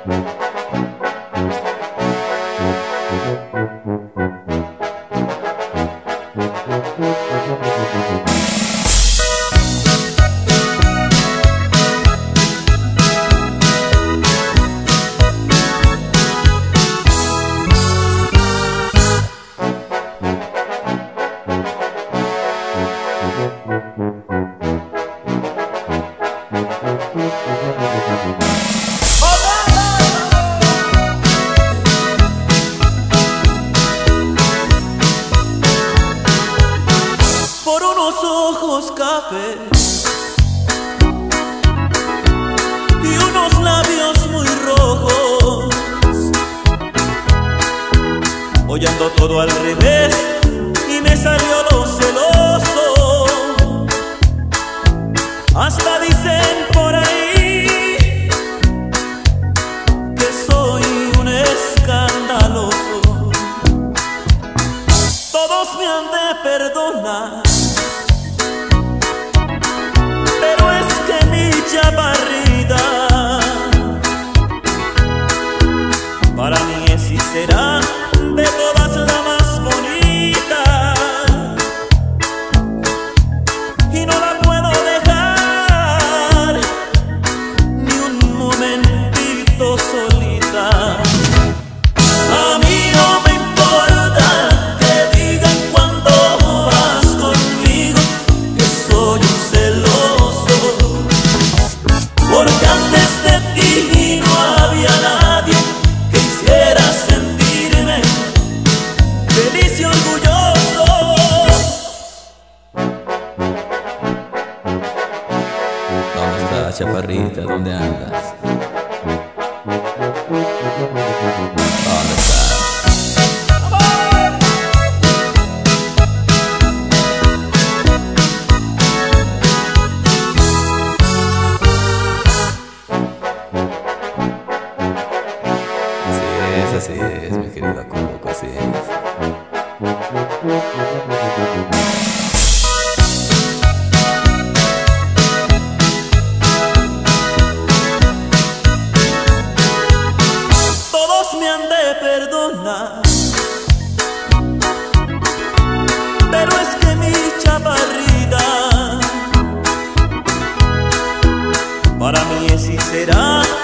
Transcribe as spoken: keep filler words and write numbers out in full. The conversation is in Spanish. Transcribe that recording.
Por unos ojos cafés y unos labios muy rojos, hoy ando todo al revés y me salió lo celoso. Hasta dicen por ahí que soy un escandaloso. Todos me han de perdonar, pero es que mi chaparrita para mí es y será de todas la más bonita, y no la puedo dejar ni un momentito solita. A mí no me importa que digan cuando vas conmigo que soy un celoso, porque antes de ti no había nadie que hiciera sentirme feliz y orgulloso. ¿Dónde estás, chaparrita? ¿Dónde andas? ¿Dónde estás? Así es, mi querida Coco, así es. Todos me han de perdonar, pero es que mi chaparrita para mí es y será